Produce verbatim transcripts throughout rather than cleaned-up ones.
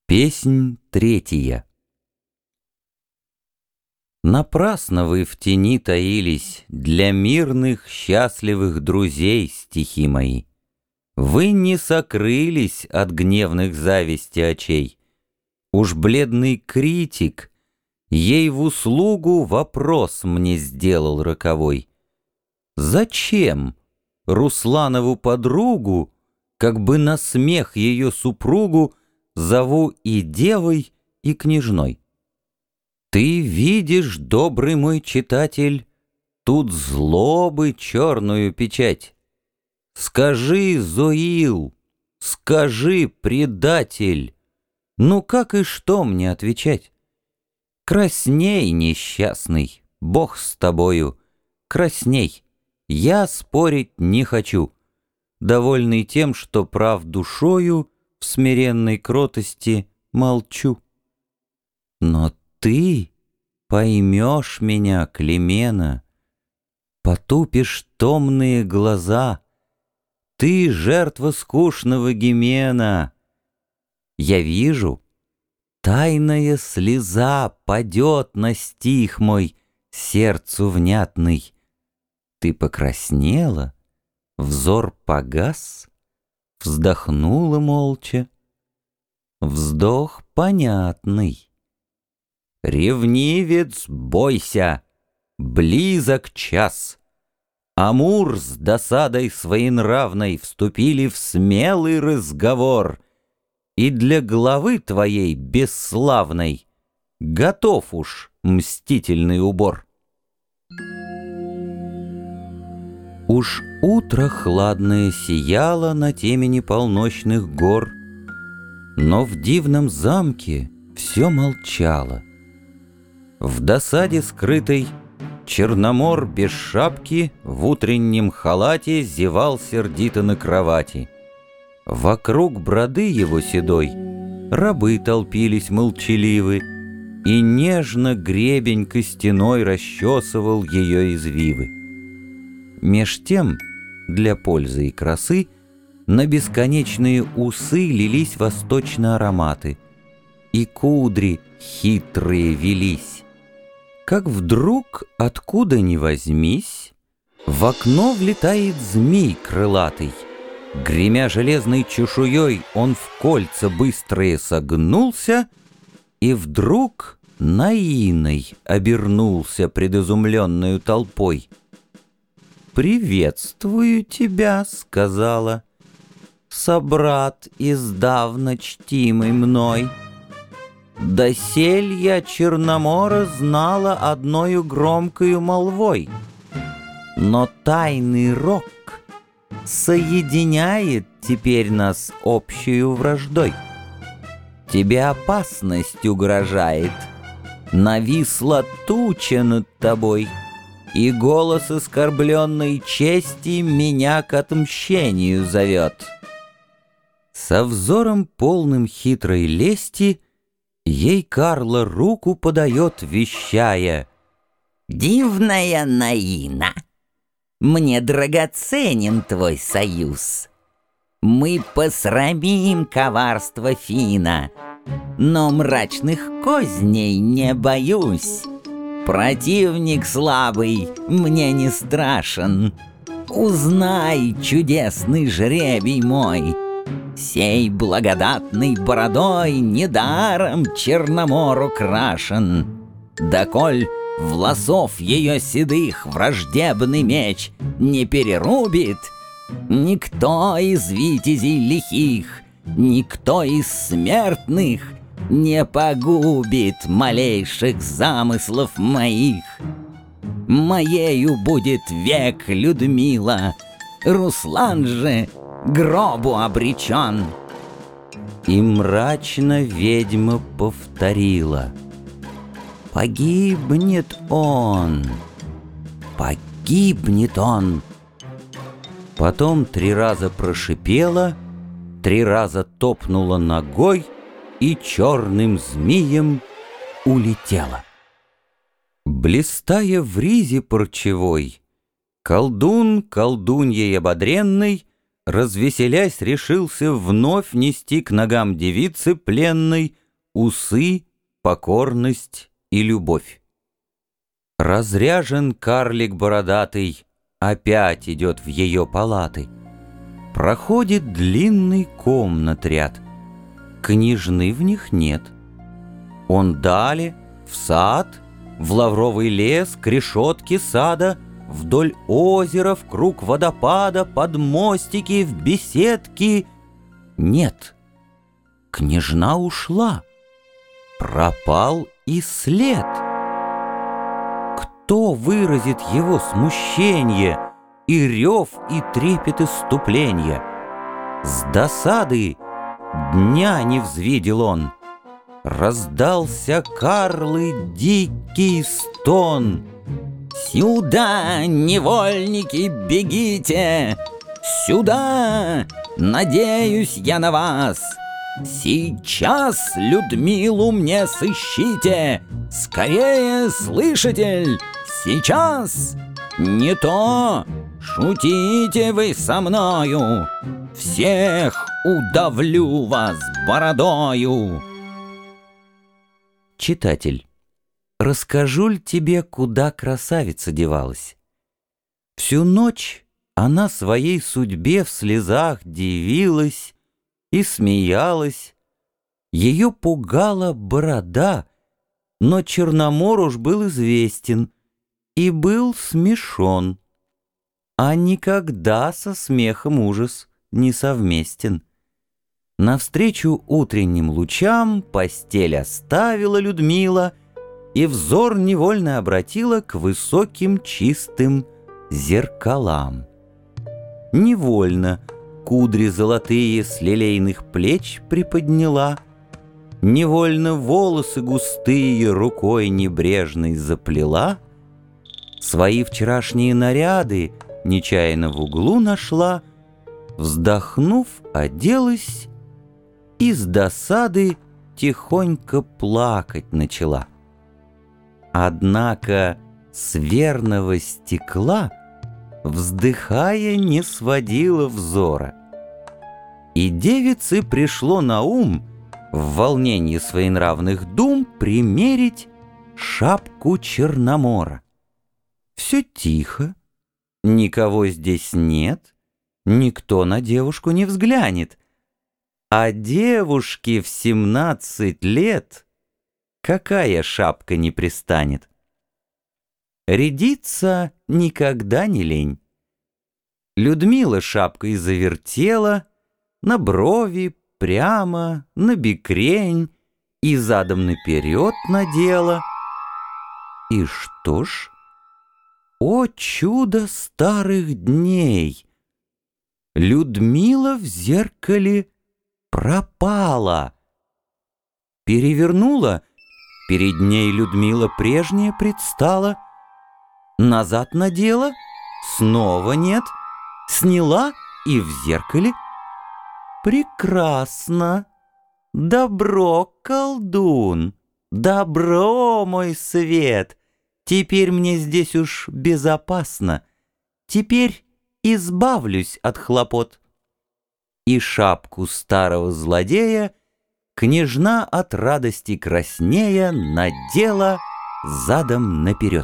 Песнь третья. Напрасно вы в тени таились для мирных, счастливых друзей, стихи мои. Вы не сокрылись от гневных зависти очей. Уж бледный критик ей в услугу вопрос мне сделал роковой. Зачем Русланову подругу, как бы на смех ее супругу, зову и девой, и княжной? Ты видишь, добрый мой читатель, тут злобы черную печать. Скажи, Зоил, скажи, предатель, ну как и что мне отвечать? Красней, несчастный, Бог с тобою, красней, я спорить не хочу, довольный тем, что прав душою в смиренной кротости молчу. Но ты поймешь меня, Клемена, потупишь томные глаза. Ты жертва скучного гимена. Я вижу, тайная слеза падет на стих мой, сердцу внятный. Ты покраснела, взор погас, вздохнула молча. Вздох понятный. Ревнивец, бойся, близок час. Амур с досадой своенравной вступили в смелый разговор, и для главы твоей бесславной готов уж мстительный убор. Уж утро хладное сияло на темени полночных гор, но в дивном замке все молчало. В досаде скрытой Черномор без шапки в утреннем халате зевал сердито на кровати. Вокруг броды его седой рабы толпились молчаливы, и нежно гребень костяной расчесывал ее извивы. Меж тем, для пользы и красы, на бесконечные усы лились восточные ароматы, и кудри хитрые велись. Как вдруг, откуда ни возьмись, в окно влетает змей крылатый. Гремя железной чешуей, он в кольца быстрые согнулся и вдруг наиной обернулся пред изумленную толпой. «Приветствую тебя», — сказала, — «собрат издавна чтимый мной. Досель я Черномора знала одною громкою молвой, но тайный рок соединяет теперь нас общую враждой. Тебе опасность угрожает, нависла туча над тобой, и голос оскорбленной чести меня к отмщению зовет». Со взором полным хитрой лести ей Карла руку подает, вещая: «Дивная Наина, мне драгоценен твой союз. Мы посрамим коварство Фина, но мрачных козней не боюсь. Противник слабый мне не страшен. Узнай, чудесный жребий мой, сей благодатной бородой недаром Черномор украшен. Доколь волосов ее седых враждебный меч не перерубит, никто из витязей лихих, никто из смертных не погубит малейших замыслов моих. Моею будет век Людмила, Руслан же гробу обречен». И мрачно ведьма повторила: «Погибнет он, погибнет он». Потом три раза прошипела, три раза топнула ногой и черным змеем улетела. Блистая в ризе парчевой, колдун колдуньей ободренный развеселясь, решился вновь нести к ногам девицы пленной усы, покорность и любовь. Разряжен карлик бородатый, опять идет в ее палаты. Проходит длинный комнат ряд, княжны в них нет. Он далее в сад, в лавровый лес, к решетке сада, вдоль озера, в круг водопада, под мостики, в беседки. Нет, княжна ушла, пропал и след. Кто выразит его смущение и рев, и трепет исступления? С досады дня не взвидел он. Раздался Карлы дикий стон. «Сюда, невольники, бегите! Сюда! Надеюсь я на вас! Сейчас Людмилу мне сыщите! Скорее, слышатель! Сейчас! Не то! Шутите вы со мною! Всех удавлю вас бородою!» Читатель, расскажу-ль тебе, куда красавица девалась? Всю ночь она своей судьбе в слезах дивилась и смеялась. Ее пугала борода, но Черномор уж был известен и был смешон, а никогда со смехом ужас не совместен. Навстречу утренним лучам постель оставила Людмила и взор невольно обратила к высоким чистым зеркалам. Невольно кудри золотые с лилейных плеч приподняла, невольно волосы густые рукой небрежной заплела, свои вчерашние наряды нечаянно в углу нашла, вздохнув, оделась и с досады тихонько плакать начала. Однако с верного стекла, вздыхая, не сводила взора. И девице пришло на ум в волнении своенравных дум примерить шапку Черномора. Все тихо, никого здесь нет, никто на девушку не взглянет. А девушке в семнадцать лет какая шапка не пристанет? Рядиться никогда не лень. Людмила шапкой завертела, на брови, прямо, на бекрень и задом наперед надела. И что ж? О, чудо старых дней! Людмила в зеркале пропала. Перевернула, перед ней Людмила прежняя предстала. Назад надела, снова нет, сняла и в зеркале. Прекрасно! Добро, колдун! Добро, мой свет! Теперь мне здесь уж безопасно. Теперь избавлюсь от хлопот. И шапку старого злодея княжна от радости краснея надела задом наперед.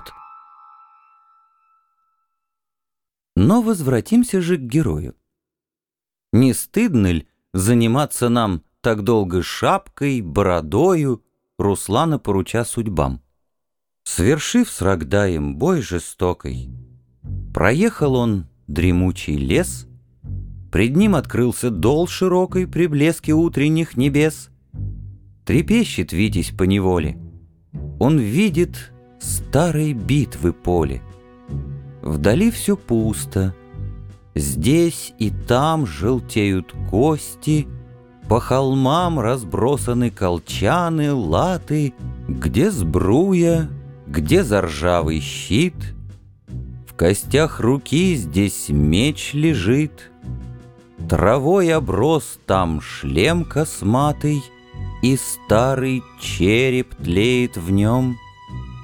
Но возвратимся же к герою. Не стыдно ли заниматься нам так долго шапкой, бородою, Руслана поруча судьбам? Свершив с Рогдаем бой жестокой, проехал он дремучий лес, пред ним открылся дол широкой при блеске утренних небес. Трепещет Витязь поневоле, он видит старой битвы поле. Вдали все пусто, здесь и там желтеют кости, по холмам разбросаны колчаны, латы, где сбруя, где заржавый щит. В костях руки здесь меч лежит, травой оброс там шлем косматый, и старый череп тлеет в нем.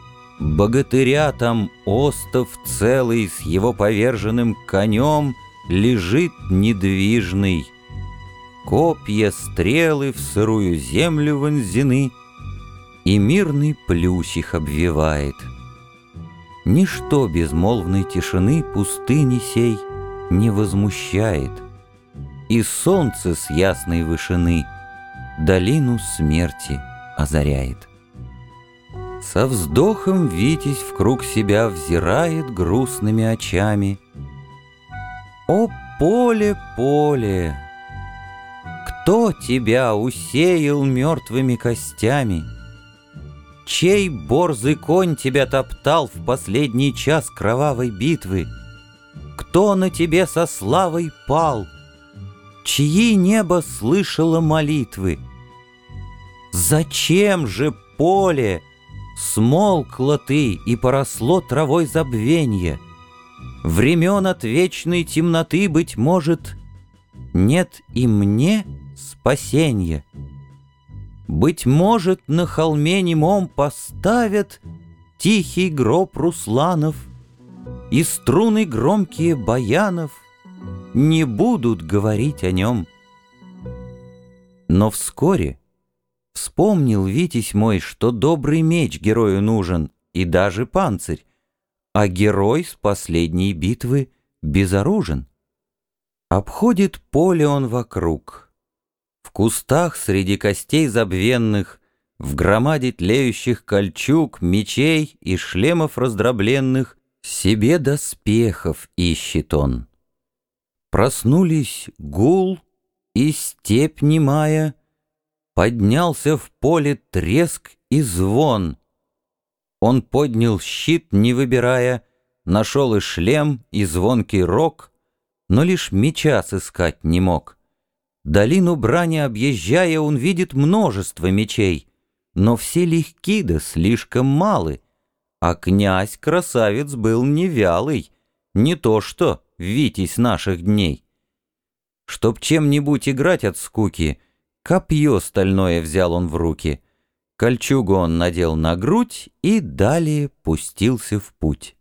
Богатыря там остов целый с его поверженным конем лежит недвижный. Копья, стрелы в сырую землю вонзены, и мирный плющ их обвивает. Ничто безмолвной тишины пустыни сей не возмущает, и солнце с ясной вышины долину смерти озаряет. Со вздохом Витязь в круг себя взирает грустными очами. О, поле, поле! Кто тебя усеял мертвыми костями? Чей борзый конь тебя топтал в последний час кровавой битвы? Кто на тебе со славой пал? Чьи небо слышало молитвы? Зачем же, поле, смолкла ты и поросло травой забвенья? Времен от вечной темноты, быть может, нет и мне спасенья. Быть может, на холме немом поставят тихий гроб Русланов, и струны громкие баянов не будут говорить о нем. Но вскоре вспомнил Витязь мой, что добрый меч герою нужен и даже панцирь, а герой с последней битвы безоружен. Обходит поле он вокруг. В кустах среди костей забвенных, в громаде тлеющих кольчуг, мечей и шлемов раздробленных себе доспехов ищет он. Проснулись гул и степь немая, поднялся в поле треск и звон. Он поднял щит, не выбирая, нашел и шлем, и звонкий рог, но лишь меча сыскать не мог. Долину брани объезжая, он видит множество мечей, но все легки да слишком малы, а князь-красавец был не вялый, не то что Витязь наших дней. Чтоб чем-нибудь играть от скуки, копье стальное взял он в руки, кольчугу он надел на грудь и далее пустился в путь.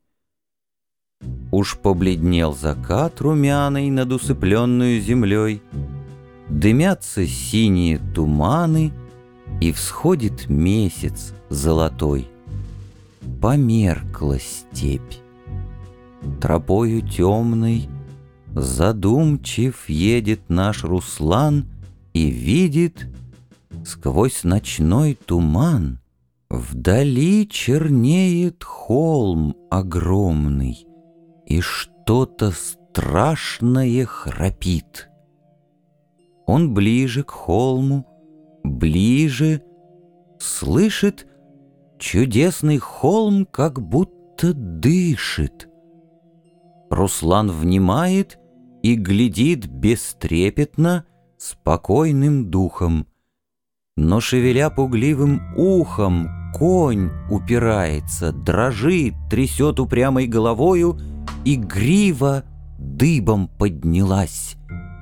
Уж побледнел закат румяный над усыпленную землей, дымятся синие туманы, и всходит месяц золотой. Померкла степь. Тропою темной задумчив едет наш Руслан и видит сквозь ночной туман вдали чернеет холм огромный, и что-то страшное храпит. Он ближе к холму, ближе, слышит, чудесный холм как будто дышит. Руслан внимает и глядит бестрепетно, спокойным духом. Но, шевеля пугливым ухом, конь упирается, дрожит, трясет упрямой головою, и грива дыбом поднялась.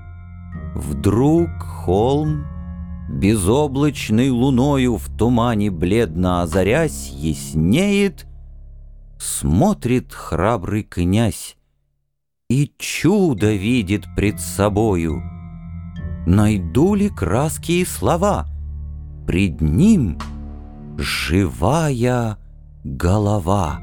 Вдруг холм, безоблачной луною в тумане бледно озарясь, яснеет, смотрит храбрый князь и чудо видит пред собою. Найду ли краски и слова? Пред ним живая голова.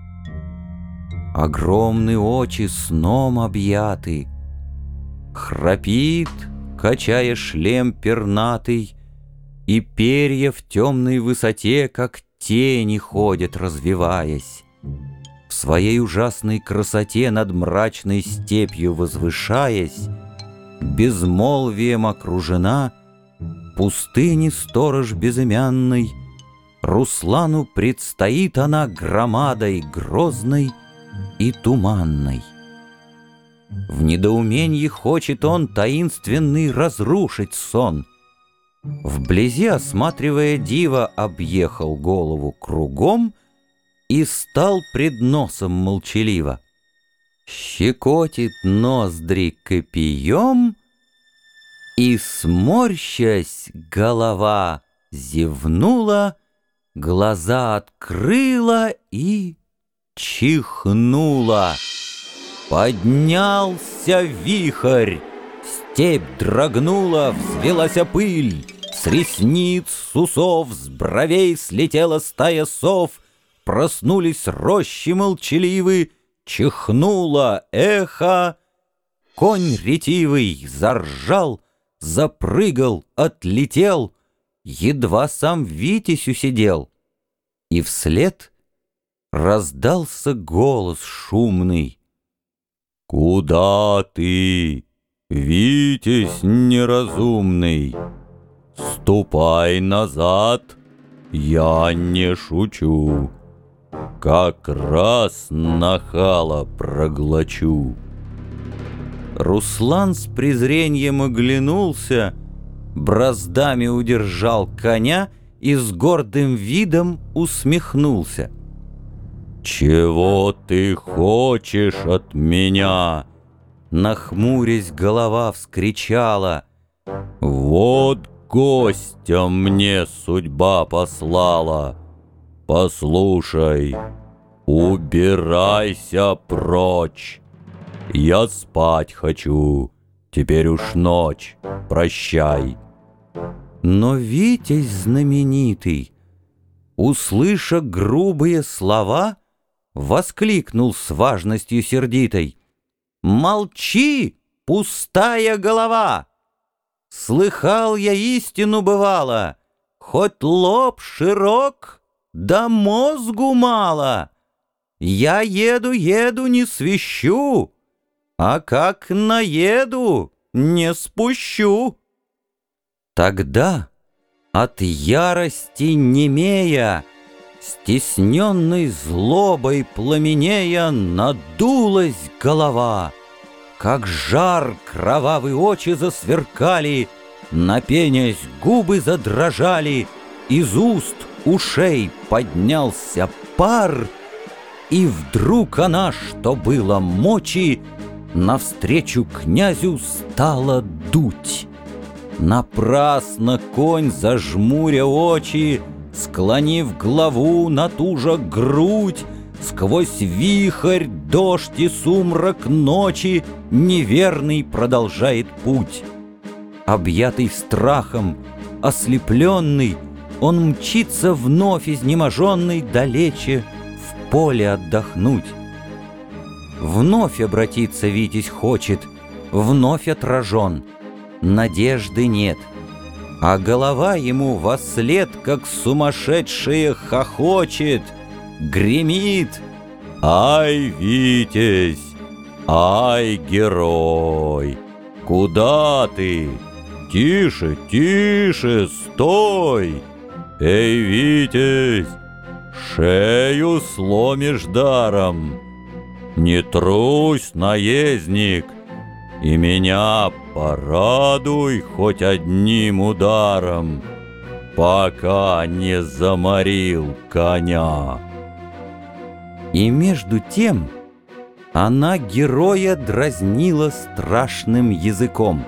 Огромные очи сном объяты, храпит, качая шлем пернатый, и перья в темной высоте, как тени, ходят, развиваясь. В своей ужасной красоте над мрачной степью возвышаясь, безмолвием окружена, пустыни сторож безымянный, Руслану предстоит она громадой грозной и туманной. В недоумении хочет он таинственный разрушить сон. Вблизи, осматривая диво, объехал голову кругом и стал пред носом молчаливо. Щекотит ноздри копьем, и, сморщась, голова зевнула, глаза открыла и чихнула. Поднялся вихрь, степь дрогнула, взвелась пыль, с ресниц, с усов, с бровей слетела стая сов, проснулись рощи молчаливы, чихнуло эхо. Конь ретивый заржал, запрыгал, отлетел, едва сам Витязь усидел. И вслед раздался голос шумный: «Куда ты, Витязь неразумный? Ступай назад, я не шучу, как раз нахала проглочу». Руслан с презрением оглянулся, браздами удержал коня и с гордым видом усмехнулся. «Чего ты хочешь от меня?» Нахмурясь, голова вскричала: «Вот гостя мне судьба послала. Послушай, убирайся прочь. Я спать хочу, теперь уж ночь, прощай». Но Витязь знаменитый, услыша грубые слова, воскликнул с важностью сердитой: «Молчи, пустая голова! Слыхал я истину бывало, хоть лоб широк, да мозгу мало. Я еду, еду, не свищу, а как наеду, не спущу». Тогда, от ярости немея, стесненной злобой пламенея, надулась голова, как жар кровавые очи засверкали, напенясь губы задрожали, из уст ушей поднялся пар, и вдруг она, что было мочи, навстречу князю стала дуть. Напрасно конь, зажмуря очи, склонив главу на ту же грудь, сквозь вихрь, дождь и сумрак ночи неверный продолжает путь. Объятый страхом, ослепленный, он мчится вновь изнеможенный далече в поле отдохнуть. Вновь обратиться Витязь хочет, вновь отражен. Надежды нет, а голова ему вослед, как сумасшедшая, хохочет, гремит: «Ай, Витязь! Ай, герой! Куда ты? Тише, тише, стой! Эй, Витязь, шею сломишь даром! Не трусь, наездник, и меня порадуй хоть одним ударом, пока не заморил коня». И между тем она героя дразнила страшным языком.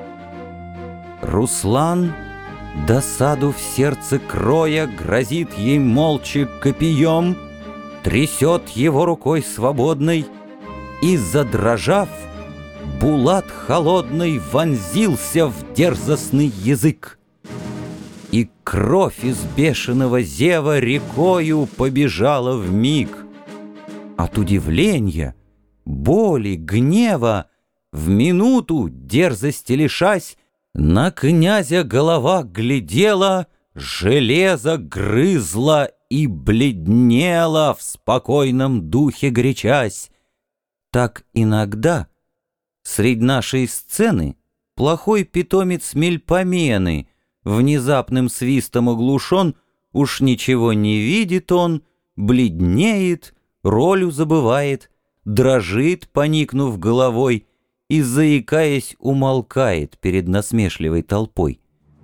Руслан, досаду в сердце кроя, грозит ей молча копьем, трясет его рукой свободной, и, задрожав, булат холодный вонзился в дерзостный язык. И кровь из бешеного зева рекою побежала вмиг. От удивления, боли, гнева, в минуту, дерзости лишась, на князя голова глядела, железо грызла и бледнела, в спокойном духе горячась. Так иногда средь нашей сцены плохой питомец Мельпомены, внезапным свистом оглушен, уж ничего не видит он, бледнеет, ролью забывает, дрожит, поникнув головой, и, заикаясь, умолкает перед насмешливой толпой.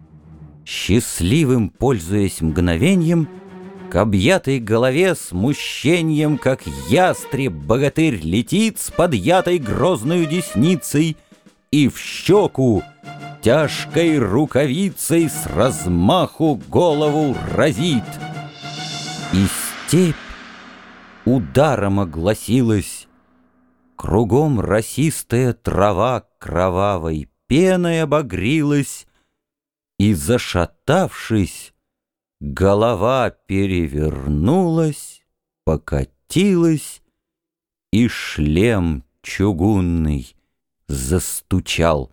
Счастливым, пользуясь мгновеньем, к объятой голове смущением, как ястреб-богатырь, летит с подъятой грозною десницей и в щеку тяжкой рукавицей с размаху голову разит. И степь ударом огласилась. Кругом росистая трава кровавой пеной обогрилась, и, зашатавшись, голова перевернулась, покатилась, и шлем чугунный застучал.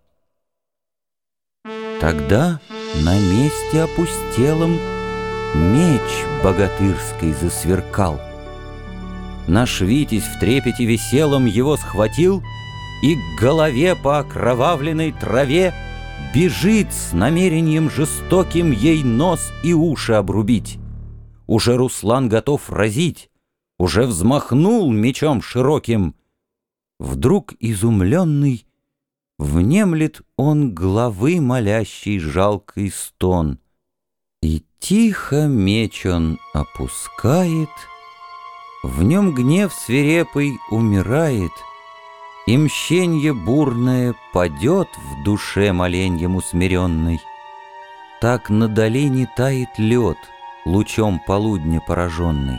Тогда на месте опустелом меч богатырский засверкал. Наш Витязь в трепете веселом его схватил и к голове по окровавленной траве бежит с намерением жестоким ей нос и уши обрубить. Уже Руслан готов разить, уже взмахнул мечом широким. Вдруг изумленный внемлет он главы молящий жалкий стон, и тихо меч он опускает, в нем гнев свирепый умирает, и мщенье бурное падет в душе моленьем усмиренной. Так на долине тает лед, лучом полудня пораженный.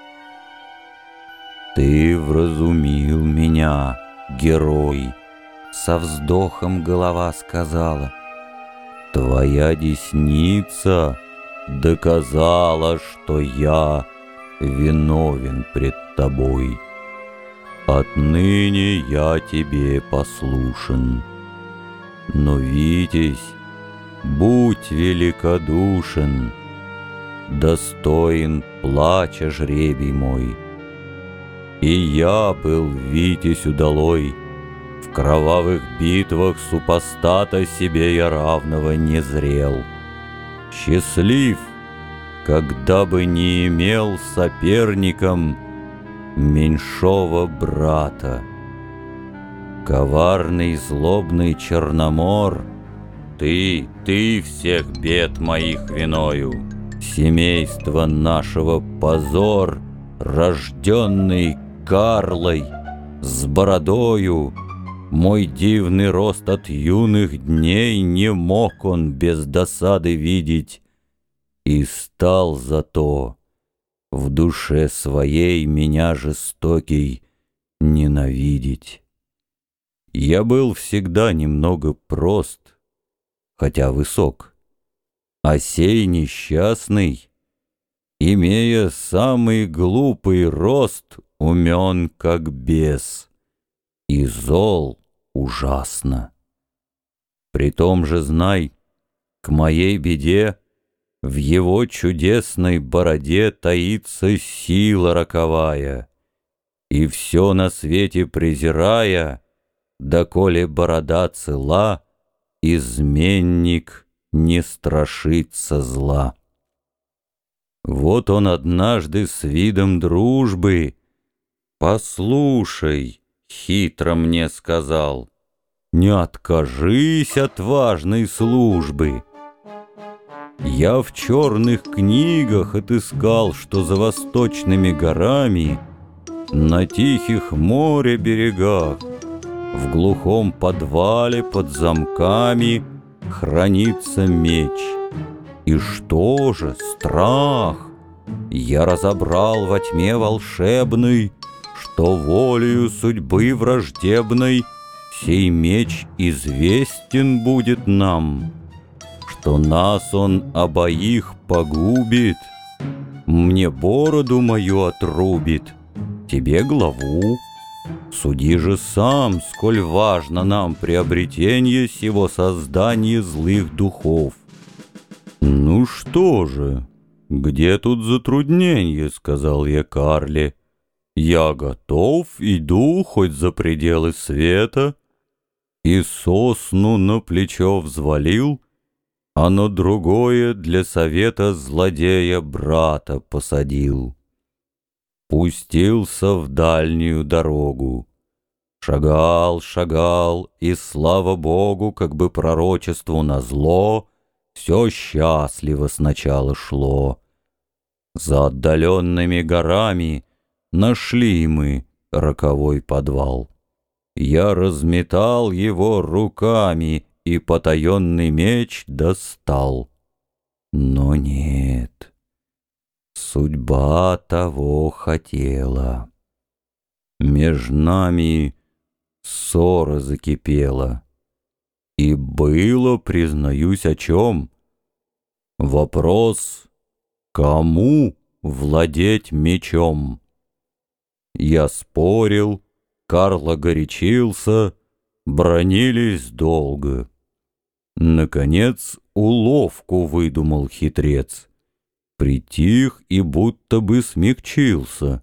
Ты вразумил меня, герой, со вздохом голова сказала. Твоя десница доказала, что я виновен пред тобой. Отныне я тебе послушен. Но, Витязь, будь великодушен, достоин плача жребий мой. И я был Витязь удалой, в кровавых битвах супостата себе я равного не зрел. Счастлив, когда бы не имел соперником меньшого брата. Коварный злобный Черномор, ты, ты всех бед моих виною, семейство нашего позор, рожденный Карлой, с бородою, мой дивный рост от юных дней не мог он без досады видеть, и стал зато в душе своей меня жестокий ненавидеть. Я был всегда немного прост, хотя высок, а сей несчастный, имея самый глупый рост, умен как бес, и зол ужасно. При том же знай, к моей беде в его чудесной бороде таится сила роковая, и все на свете презирая, доколе борода цела, изменник не страшится зла. Вот он однажды с видом дружбы: «Послушай, — хитро мне сказал, — не откажись от важной службы. Я в черных книгах отыскал, что за восточными горами, на тихих море берегах, в глухом подвале под замками хранится меч. И что же, страх! Я разобрал во тьме волшебной, что волею судьбы враждебной сей меч известен будет нам, что нас он обоих погубит, мне бороду мою отрубит, тебе главу. Суди же сам, сколь важно нам приобретение сего создания злых духов». «Ну что же, где тут затруднение?» — сказал я Карле. «Я готов, иду хоть за пределы света». И сосну на плечо взвалил, а на другое для совета злодея брата посадил. Пустился в дальнюю дорогу. Шагал, шагал, и, слава Богу, как бы пророчеству назло, все счастливо сначала шло. За отдаленными горами нашли мы роковой подвал. Я разметал его руками и потаенный меч достал. Но нет, судьба того хотела. Меж нами ссора закипела. И было, признаюсь, о чем. Вопрос, кому владеть мечом? Я спорил, Карло горячился, бранились долго. Наконец уловку выдумал хитрец, притих и будто бы смягчился.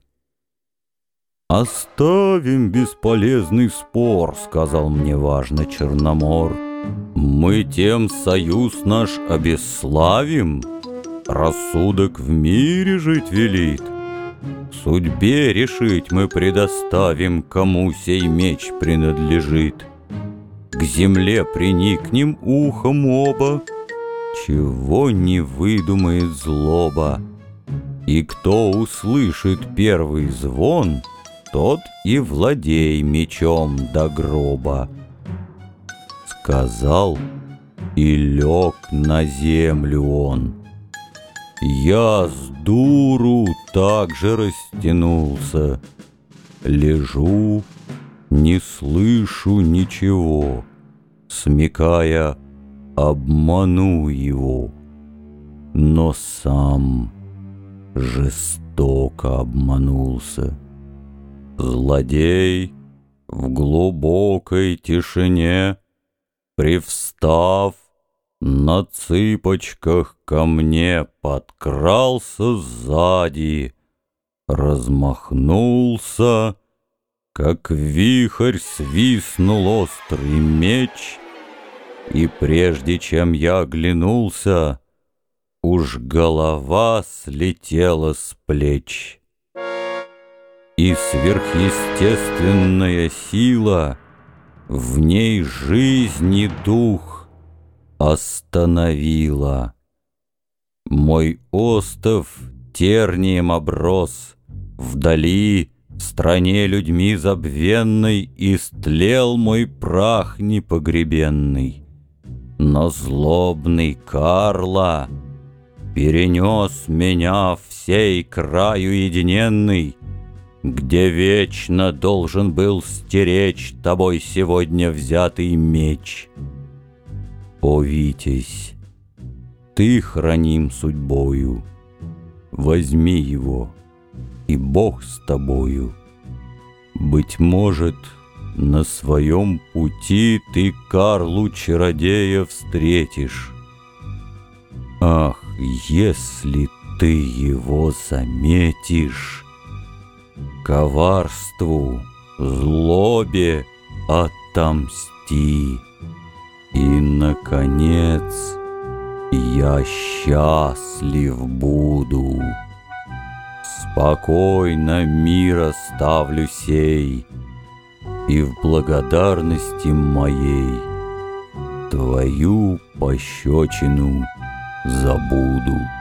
«Оставим бесполезный спор», — сказал мне важно Черномор. «Мы тем союз наш обесславим, рассудок в мире жить велит. Судьбе решить мы предоставим, кому сей меч принадлежит. К земле приникнем ухом оба, чего не выдумает злоба. И кто услышит первый звон, тот и владей мечом до гроба». Сказал, и лег на землю он. Я с дуру так же растянулся. Лежу, не слышу ничего, смекая, обману его. Но сам жестоко обманулся. Злодей в глубокой тишине, привстав, на цыпочках ко мне подкрался сзади, размахнулся, как вихрь свистнул острый меч, и прежде чем я оглянулся, уж голова слетела с плеч. И сверхъестественная сила, в ней жизни дух, остановила. Мой остов тернием оброс, вдали, в стране людьми забвенной, истлел мой прах непогребенный. Но злобный Карло перенес меня в сей край уединенный, где вечно должен был стеречь тобой сегодня взятый меч. О, Витязь, ты храним судьбою, возьми его, и Бог с тобою. Быть может, на своем пути ты Карлу-чародея встретишь. Ах, если ты его заметишь, коварству, злобе отомсти. И, наконец, я счастлив буду. Спокойно мир оставлю сей, и в благодарности моей твою пощечину забуду.